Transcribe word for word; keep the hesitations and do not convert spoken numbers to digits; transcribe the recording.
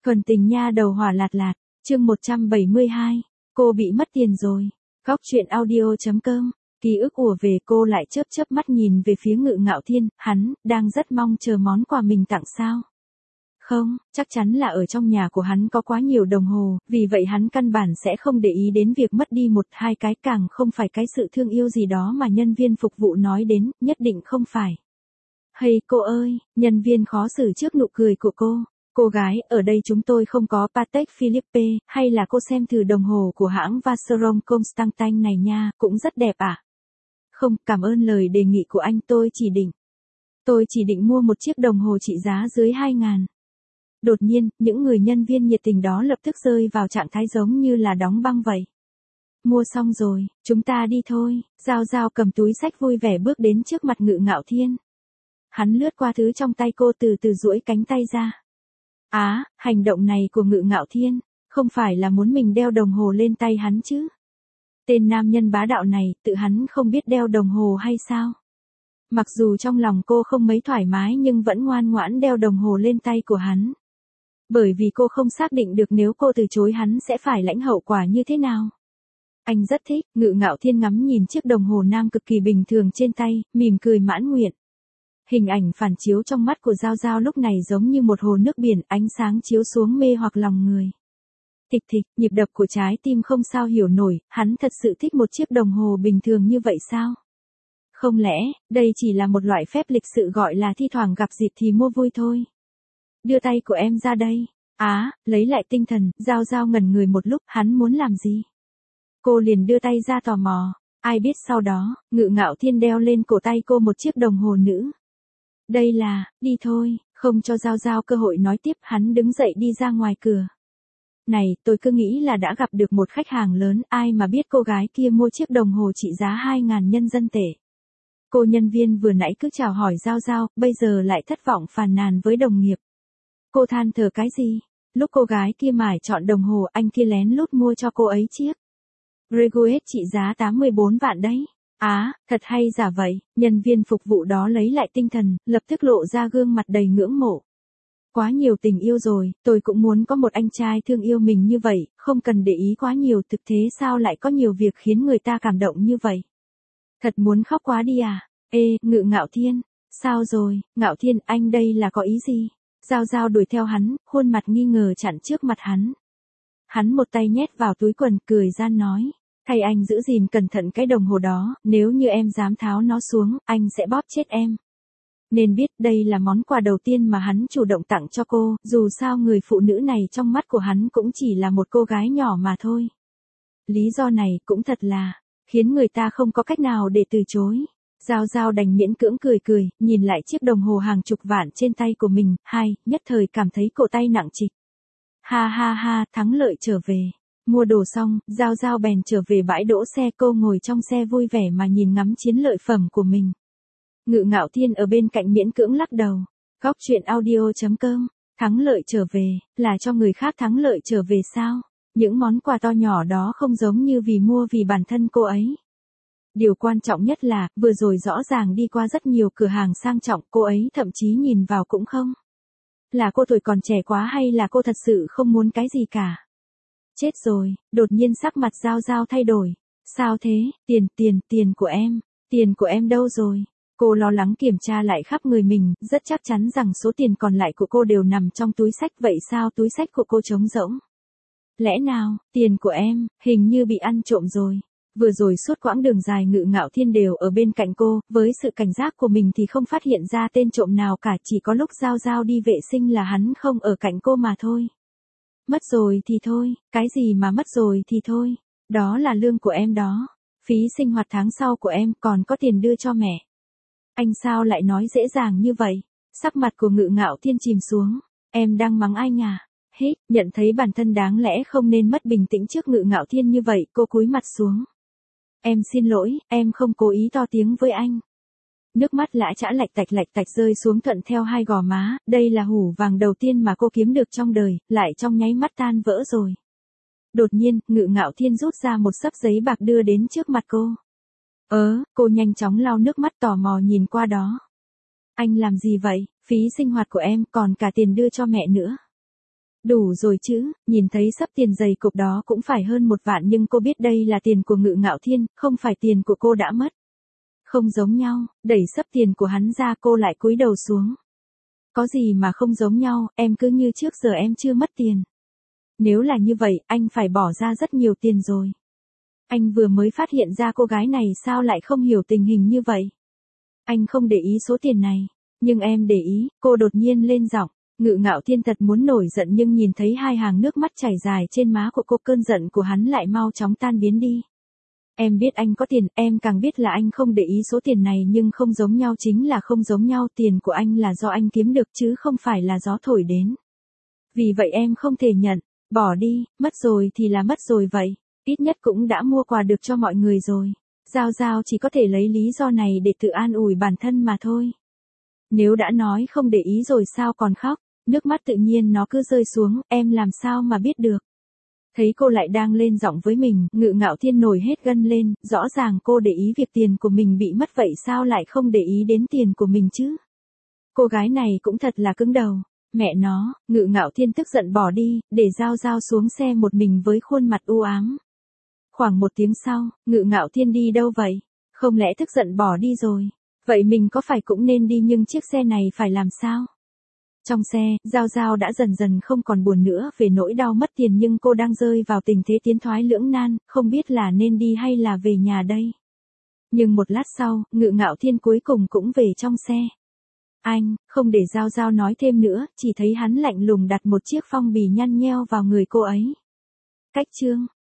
Thuần tình nha đầu hỏa lạt lạt, chương một trăm bảy mươi hai, cô bị mất tiền rồi. Góc truyện audio chấm com, ký ức ùa về cô lại chớp chớp mắt nhìn về phía Ngự Ngạo Thiên, hắn, đang rất mong chờ món quà mình tặng sao. Không, chắc chắn là ở trong nhà của hắn có quá nhiều đồng hồ, vì vậy hắn căn bản sẽ không để ý đến việc mất đi một hai cái, càng không phải cái sự thương yêu gì đó mà nhân viên phục vụ nói đến, nhất định không phải. Hay cô ơi, nhân viên khó xử trước nụ cười của cô. Cô gái, ở đây chúng tôi không có Patek Philippe, hay là cô xem thử đồng hồ của hãng Vacheron Constantin này nha, cũng rất đẹp ạ. À? Không, cảm ơn lời đề nghị của anh, tôi chỉ định. Tôi chỉ định mua một chiếc đồng hồ trị giá dưới hai ngàn. Đột nhiên, những người nhân viên nhiệt tình đó lập tức rơi vào trạng thái giống như là đóng băng vậy. Mua xong rồi, chúng ta đi thôi. Giao Giao cầm túi xách vui vẻ bước đến trước mặt Ngự Ngạo Thiên. Hắn lướt qua thứ trong tay cô, từ từ duỗi cánh tay ra. Á, à, hành động này của Ngự Ngạo Thiên, không phải là muốn mình đeo đồng hồ lên tay hắn chứ? Tên nam nhân bá đạo này, tự hắn không biết đeo đồng hồ hay sao? Mặc dù trong lòng cô không mấy thoải mái nhưng vẫn ngoan ngoãn đeo đồng hồ lên tay của hắn. Bởi vì cô không xác định được nếu cô từ chối hắn sẽ phải lãnh hậu quả như thế nào. Anh rất thích. Ngự Ngạo Thiên ngắm nhìn chiếc đồng hồ nam cực kỳ bình thường trên tay, mỉm cười mãn nguyện. Hình ảnh phản chiếu trong mắt của Giao Giao lúc này giống như một hồ nước biển, ánh sáng chiếu xuống mê hoặc lòng người. Thịch thịch, nhịp đập của trái tim không sao hiểu nổi, hắn thật sự thích một chiếc đồng hồ bình thường như vậy sao? Không lẽ, đây chỉ là một loại phép lịch sự gọi là thi thoảng gặp dịp thì mua vui thôi? Đưa tay của em ra đây. Á, à, lấy lại tinh thần, Giao Giao ngẩn người một lúc, hắn muốn làm gì? Cô liền đưa tay ra tò mò, ai biết sau đó, Ngự Ngạo Thiên đeo lên cổ tay cô một chiếc đồng hồ nữ. Đây là, đi thôi, không cho Giao Giao cơ hội nói tiếp, hắn đứng dậy đi ra ngoài cửa. Này, tôi cứ nghĩ là đã gặp được một khách hàng lớn, ai mà biết cô gái kia mua chiếc đồng hồ trị giá hai ngàn nhân dân tệ. Cô nhân viên vừa nãy cứ chào hỏi Giao Giao, bây giờ lại thất vọng phàn nàn với đồng nghiệp. Cô than thở cái gì? Lúc cô gái kia mải chọn đồng hồ, anh kia lén lút mua cho cô ấy chiếc Reguet trị giá tám mươi bốn vạn đấy. Á, à, thật hay giả vậy. Nhân viên phục vụ đó lấy lại tinh thần, lập tức lộ ra gương mặt đầy ngưỡng mộ. Quá nhiều tình yêu rồi, tôi cũng muốn có một anh trai thương yêu mình như vậy, không cần để ý quá nhiều, thực thế sao lại có nhiều việc khiến người ta cảm động như vậy. Thật muốn khóc quá đi à. Ê, Ngự Ngạo Thiên, sao rồi? Ngạo Thiên, anh đây là có ý gì? Giao Giao đuổi theo hắn, khuôn mặt nghi ngờ chặn trước mặt hắn. Hắn một tay nhét vào túi quần, cười gian nói. Thay anh giữ gìn cẩn thận cái đồng hồ đó, nếu như em dám tháo nó xuống, anh sẽ bóp chết em. Nên biết đây là món quà đầu tiên mà hắn chủ động tặng cho cô, dù sao người phụ nữ này trong mắt của hắn cũng chỉ là một cô gái nhỏ mà thôi. Lý do này cũng thật là, khiến người ta không có cách nào để từ chối. Giao Giao đành miễn cưỡng cười cười, nhìn lại chiếc đồng hồ hàng chục vạn trên tay của mình, hai, nhất thời cảm thấy cổ tay nặng trịch. Ha ha ha, thắng lợi trở về. Mua đồ xong, Giao Giao bèn trở về bãi đỗ xe, cô ngồi trong xe vui vẻ mà nhìn ngắm chiến lợi phẩm của mình. Ngự Ngạo Thiên ở bên cạnh miễn cưỡng lắc đầu. Góc truyện audio chấm com, thắng lợi trở về, là cho người khác thắng lợi trở về sao? Những món quà to nhỏ đó không giống như vì mua vì bản thân cô ấy. Điều quan trọng nhất là, vừa rồi rõ ràng đi qua rất nhiều cửa hàng sang trọng, cô ấy thậm chí nhìn vào cũng không. Là cô tuổi còn trẻ quá hay là cô thật sự không muốn cái gì cả? Chết rồi, đột nhiên sắc mặt Giao Giao thay đổi. Sao thế? Tiền, tiền, tiền của em. Tiền của em đâu rồi? Cô lo lắng kiểm tra lại khắp người mình, rất chắc chắn rằng số tiền còn lại của cô đều nằm trong túi xách, vậy sao túi xách của cô trống rỗng? Lẽ nào, tiền của em, hình như bị ăn trộm rồi. Vừa rồi suốt quãng đường dài Ngự Ngạo Thiên đều ở bên cạnh cô, với sự cảnh giác của mình thì không phát hiện ra tên trộm nào cả, chỉ có lúc Giao Giao đi vệ sinh là hắn không ở cạnh cô mà thôi. Mất rồi thì thôi, cái gì mà mất rồi thì thôi, đó là lương của em đó, phí sinh hoạt tháng sau của em, còn có tiền đưa cho mẹ. Anh sao lại nói dễ dàng như vậy? Sắc mặt của Ngự Ngạo Thiên chìm xuống, em đang mắng anh à? Hít, nhận thấy bản thân đáng lẽ không nên mất bình tĩnh trước Ngự Ngạo Thiên như vậy, cô cúi mặt xuống. Em xin lỗi, em không cố ý to tiếng với anh. Nước mắt lã chã lạch tạch lạch tạch rơi xuống thuận theo hai gò má, đây là hủ vàng đầu tiên mà cô kiếm được trong đời, lại trong nháy mắt tan vỡ rồi. Đột nhiên, Ngự Ngạo Thiên rút ra một xấp giấy bạc đưa đến trước mặt cô. Ớ, cô nhanh chóng lau nước mắt tò mò nhìn qua đó. Anh làm gì vậy? Phí sinh hoạt của em, còn cả tiền đưa cho mẹ nữa. Đủ rồi chứ, nhìn thấy sắp tiền dày cục đó cũng phải hơn một vạn nhưng cô biết đây là tiền của Ngự Ngạo Thiên, không phải tiền của cô đã mất. Không giống nhau, đẩy sắp tiền của hắn ra cô lại cúi đầu xuống. Có gì mà không giống nhau, em cứ như trước giờ em chưa mất tiền. Nếu là như vậy, anh phải bỏ ra rất nhiều tiền rồi. Anh vừa mới phát hiện ra cô gái này sao lại không hiểu tình hình như vậy. Anh không để ý số tiền này, nhưng em để ý, cô đột nhiên lên giọng. Ngự Ngạo Thiên thật muốn nổi giận nhưng nhìn thấy hai hàng nước mắt chảy dài trên má của cô, cơn giận của hắn lại mau chóng tan biến đi. Em biết anh có tiền, em càng biết là anh không để ý số tiền này nhưng không giống nhau chính là không giống nhau, tiền của anh là do anh kiếm được chứ không phải là gió thổi đến. Vì vậy em không thể nhận, bỏ đi, mất rồi thì là mất rồi vậy, ít nhất cũng đã mua quà được cho mọi người rồi. Giao Giao chỉ có thể lấy lý do này để tự an ủi bản thân mà thôi. Nếu đã nói không để ý rồi sao còn khóc, nước mắt tự nhiên nó cứ rơi xuống, em làm sao mà biết được. Thấy cô lại đang lên giọng với mình, Ngự Ngạo Thiên nổi hết gân lên, rõ ràng cô để ý việc tiền của mình bị mất vậy sao lại không để ý đến tiền của mình chứ. Cô gái này cũng thật là cứng đầu, mẹ nó, Ngự Ngạo Thiên tức giận bỏ đi, để Giao Giao xuống xe một mình với khuôn mặt u ám. Khoảng một tiếng sau, Ngự Ngạo Thiên đi đâu vậy? Không lẽ tức giận bỏ đi rồi? Vậy mình có phải cũng nên đi nhưng chiếc xe này phải làm sao? Trong xe, Giao Giao đã dần dần không còn buồn nữa về nỗi đau mất tiền nhưng cô đang rơi vào tình thế tiến thoái lưỡng nan, không biết là nên đi hay là về nhà đây. Nhưng một lát sau, Ngự Ngạo Thiên cuối cùng cũng về trong xe. Anh, không để Giao Giao nói thêm nữa, chỉ thấy hắn lạnh lùng đặt một chiếc phong bì nhăn nheo vào người cô ấy. Cách chương